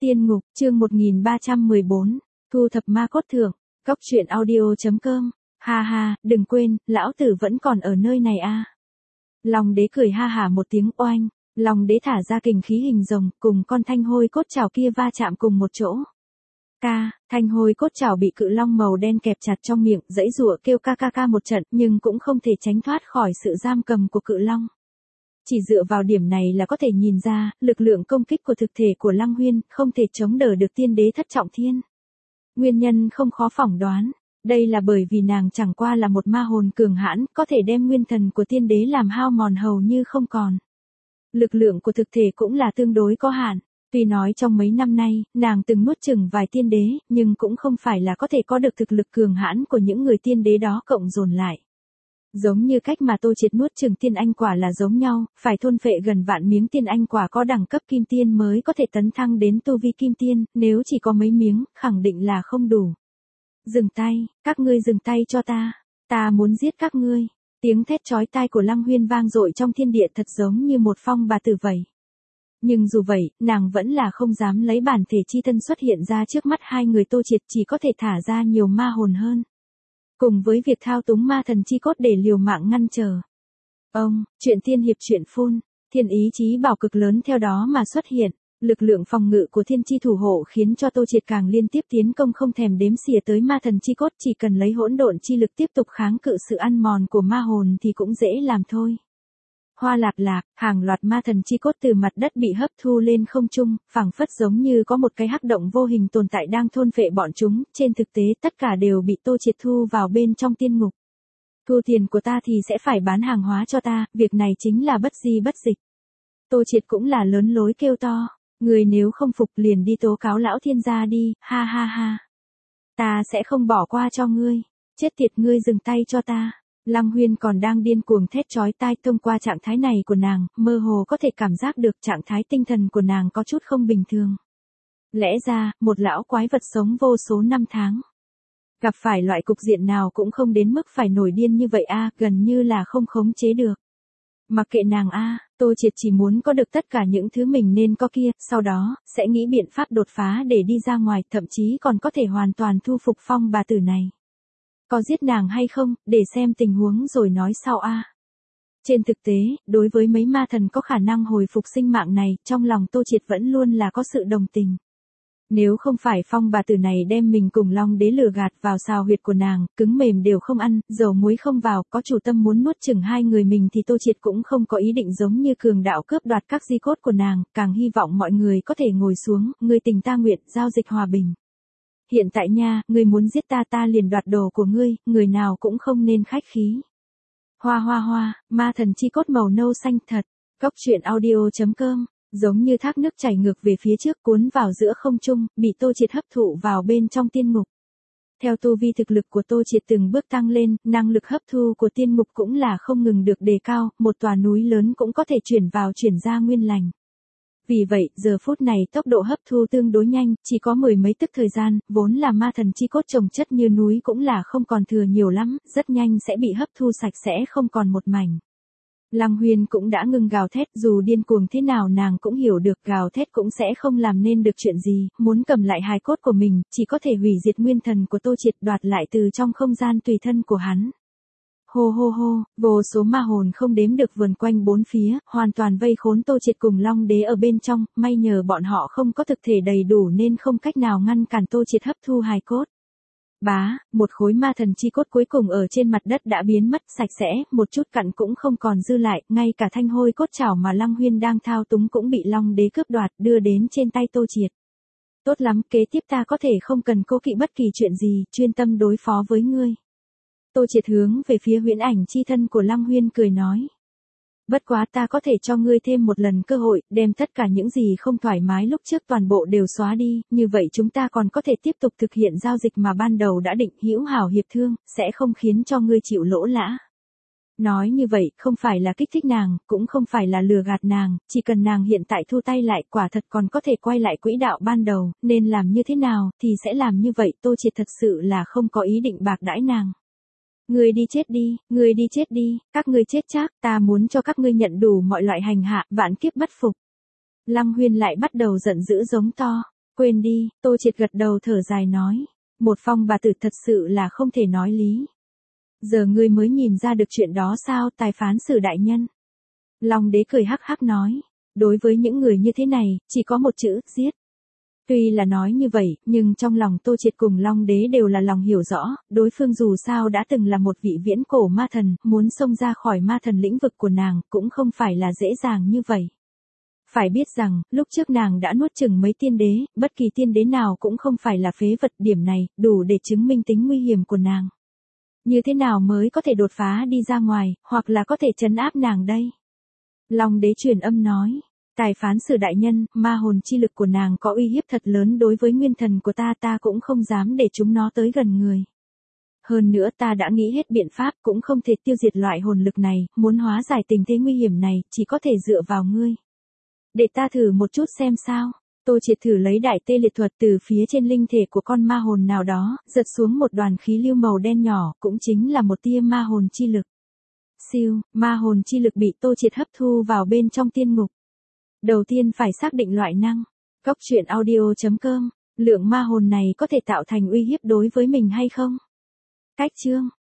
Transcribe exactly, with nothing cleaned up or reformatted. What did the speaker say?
Tiên ngục, chương một nghìn ba trăm mười bốn, thu thập ma cốt thượng, cóc truyện audio chấm com, ha ha, đừng quên, lão tử vẫn còn ở nơi này a. Long đế cười ha hả một tiếng oanh, Long đế thả ra kình khí hình rồng, cùng con thanh hôi cốt trảo kia va chạm cùng một chỗ. Ca, thanh hôi cốt trảo bị cự long màu đen kẹp chặt trong miệng, giãy giụa kêu ca ca ca một trận, nhưng cũng không thể tránh thoát khỏi sự giam cầm của cự long. Chỉ dựa vào điểm này là có thể nhìn ra, lực lượng công kích của thực thể của Lăng Huyên không thể chống đỡ được tiên đế thất trọng thiên. Nguyên nhân không khó phỏng đoán, đây là bởi vì nàng chẳng qua là một ma hồn cường hãn, có thể đem nguyên thần của tiên đế làm hao mòn hầu như không còn. Lực lượng của thực thể cũng là tương đối có hạn. Tuy nói trong mấy năm nay, nàng từng nuốt chửng vài tiên đế, nhưng cũng không phải là có thể có được thực lực cường hãn của những người tiên đế đó cộng dồn lại. Giống như cách mà Tô Triệt nuốt chửng tiên anh quả là giống nhau, phải thôn phệ gần vạn miếng tiên anh quả có đẳng cấp kim tiên mới có thể tấn thăng đến tu vi kim tiên, nếu chỉ có mấy miếng, khẳng định là không đủ. Dừng tay, các ngươi dừng tay cho ta, ta muốn giết các ngươi. Tiếng thét chói tai của Lăng Huyên vang dội trong thiên địa thật giống như một phong bà tử vậy. Nhưng dù vậy, nàng vẫn là không dám lấy bản thể chi thân xuất hiện ra trước mắt hai người Tô Triệt, chỉ có thể thả ra nhiều ma hồn hơn. Cùng với việc thao túng ma thần chi cốt để liều mạng ngăn trở. Ông, chuyện tiên hiệp chuyện phun, thiên ý chí bảo cực lớn theo đó mà xuất hiện. Lực lượng phòng ngự của thiên chi thủ hộ khiến cho Tô Triệt càng liên tiếp tiến công không thèm đếm xỉa tới ma thần chi cốt, chỉ cần lấy hỗn độn chi lực tiếp tục kháng cự sự ăn mòn của ma hồn thì cũng dễ làm thôi. Hoa lạp lạp, hàng loạt ma thần chi cốt từ mặt đất bị hấp thu lên không trung, phảng phất giống như có một cái hắc động vô hình tồn tại đang thôn phệ bọn chúng, trên thực tế tất cả đều bị Tô Triệt thu vào bên trong tiên ngục. Thu tiền của ta thì sẽ phải bán hàng hóa cho ta, việc này chính là bất di bất dịch. Tô Triệt cũng là lớn lối kêu to, người nếu không phục liền đi tố cáo lão thiên gia đi, ha ha ha. Ta sẽ không bỏ qua cho ngươi, chết tiệt ngươi dừng tay cho ta. Lăng Huyên còn đang điên cuồng thét chói tai, thông qua trạng thái này của nàng, mơ hồ có thể cảm giác được trạng thái tinh thần của nàng có chút không bình thường. Lẽ ra, một lão quái vật sống vô số năm tháng. Gặp phải loại cục diện nào cũng không đến mức phải nổi điên như vậy a, gần như là không khống chế được. Mặc kệ nàng a, Tô Triệt chỉ muốn có được tất cả những thứ mình nên có kia, sau đó, sẽ nghĩ biện pháp đột phá để đi ra ngoài, thậm chí còn có thể hoàn toàn thu phục phong bà tử này. Có giết nàng hay không, để xem tình huống rồi nói sau a. Trên thực tế, đối với mấy ma thần có khả năng hồi phục sinh mạng này, trong lòng Tô Triệt vẫn luôn là có sự đồng tình. Nếu không phải phong bà tử này đem mình cùng Long đế lừa gạt vào xào huyệt của nàng, cứng mềm đều không ăn, dầu muối không vào, có chủ tâm muốn nuốt chửng hai người mình thì Tô Triệt cũng không có ý định giống như cường đạo cướp đoạt các di cốt của nàng, càng hy vọng mọi người có thể ngồi xuống, người tình ta nguyện, giao dịch hòa bình. Hiện tại nha, ngươi muốn giết ta ta liền đoạt đồ của ngươi, người nào cũng không nên khách khí. Hoa hoa hoa, ma thần chi cốt màu nâu xanh thật, cóc truyện audio chấm com, giống như thác nước chảy ngược về phía trước cuốn vào giữa không trung, bị Tô Triệt hấp thụ vào bên trong tiên ngục. Theo tu vi thực lực của Tô Triệt từng bước tăng lên, năng lực hấp thu của tiên ngục cũng là không ngừng được đề cao, một tòa núi lớn cũng có thể chuyển vào chuyển ra nguyên lành. Vì vậy, giờ phút này tốc độ hấp thu tương đối nhanh, chỉ có mười mấy tức thời gian, vốn là ma thần chi cốt chồng chất như núi cũng là không còn thừa nhiều lắm, rất nhanh sẽ bị hấp thu sạch sẽ không còn một mảnh. Lăng Huyên cũng đã ngừng gào thét, dù điên cuồng thế nào nàng cũng hiểu được gào thét cũng sẽ không làm nên được chuyện gì, muốn cầm lại hài cốt của mình, chỉ có thể hủy diệt nguyên thần của Tô Triệt, đoạt lại từ trong không gian tùy thân của hắn. Hô hô hô, vô số ma hồn không đếm được vần quanh bốn phía, hoàn toàn vây khốn Tô Triệt cùng Long đế ở bên trong, may nhờ bọn họ không có thực thể đầy đủ nên không cách nào ngăn cản Tô Triệt hấp thu hài cốt. Bá, một khối ma thần chi cốt cuối cùng ở trên mặt đất đã biến mất sạch sẽ, một chút cặn cũng không còn dư lại, ngay cả thanh hôi cốt trảo mà Lăng Huyên đang thao túng cũng bị Long đế cướp đoạt, đưa đến trên tay Tô Triệt. Tốt lắm, kế tiếp ta có thể không cần cố kỵ bất kỳ chuyện gì, chuyên tâm đối phó với ngươi. Tô Triệt hướng về phía huyễn ảnh chi thân của Lăng Huyên cười nói. Bất quá ta có thể cho ngươi thêm một lần cơ hội, đem tất cả những gì không thoải mái lúc trước toàn bộ đều xóa đi, như vậy chúng ta còn có thể tiếp tục thực hiện giao dịch mà ban đầu đã định, hữu hảo hiệp thương, sẽ không khiến cho ngươi chịu lỗ lã. Nói như vậy, không phải là kích thích nàng, cũng không phải là lừa gạt nàng, chỉ cần nàng hiện tại thu tay lại, quả thật còn có thể quay lại quỹ đạo ban đầu, nên làm như thế nào, thì sẽ làm như vậy, Tô Triệt thật sự là không có ý định bạc đãi nàng. Ngươi đi chết đi, ngươi đi chết đi, các ngươi chết chắc, ta muốn cho các ngươi nhận đủ mọi loại hành hạ, vạn kiếp bất phục. Lăng Huyên lại bắt đầu giận dữ giống to. Quên đi, Tô Triệt gật đầu thở dài nói. Một phong bà tử thật sự là không thể nói lý. Giờ ngươi mới nhìn ra được chuyện đó sao, tài phán xử đại nhân? Long đế cười hắc hắc nói. Đối với những người như thế này, chỉ có một chữ, giết. Tuy là nói như vậy, nhưng trong lòng Tô Triệt cùng Long đế đều là lòng hiểu rõ, đối phương dù sao đã từng là một vị viễn cổ ma thần, muốn xông ra khỏi ma thần lĩnh vực của nàng, cũng không phải là dễ dàng như vậy. Phải biết rằng, lúc trước nàng đã nuốt chừng mấy tiên đế, bất kỳ tiên đế nào cũng không phải là phế vật, điểm này, đủ để chứng minh tính nguy hiểm của nàng. Như thế nào mới có thể đột phá đi ra ngoài, hoặc là có thể trấn áp nàng đây? Long đế truyền âm nói. Tài phán xử đại nhân, ma hồn chi lực của nàng có uy hiếp thật lớn đối với nguyên thần của ta, ta cũng không dám để chúng nó tới gần người. Hơn nữa ta đã nghĩ hết biện pháp, cũng không thể tiêu diệt loại hồn lực này, muốn hóa giải tình thế nguy hiểm này, chỉ có thể dựa vào ngươi. Để ta thử một chút xem sao. Tô Triệt thử lấy đại tê liệt thuật từ phía trên linh thể của con ma hồn nào đó, giật xuống một đoàn khí lưu màu đen nhỏ, cũng chính là một tia ma hồn chi lực. Siêu, ma hồn chi lực bị Tô Triệt hấp thu vào bên trong tiên ngục. Đầu tiên phải xác định loại năng. Cóc truyện audio chấm com, lượng ma hồn này có thể tạo thành uy hiếp đối với mình hay không? Cách chương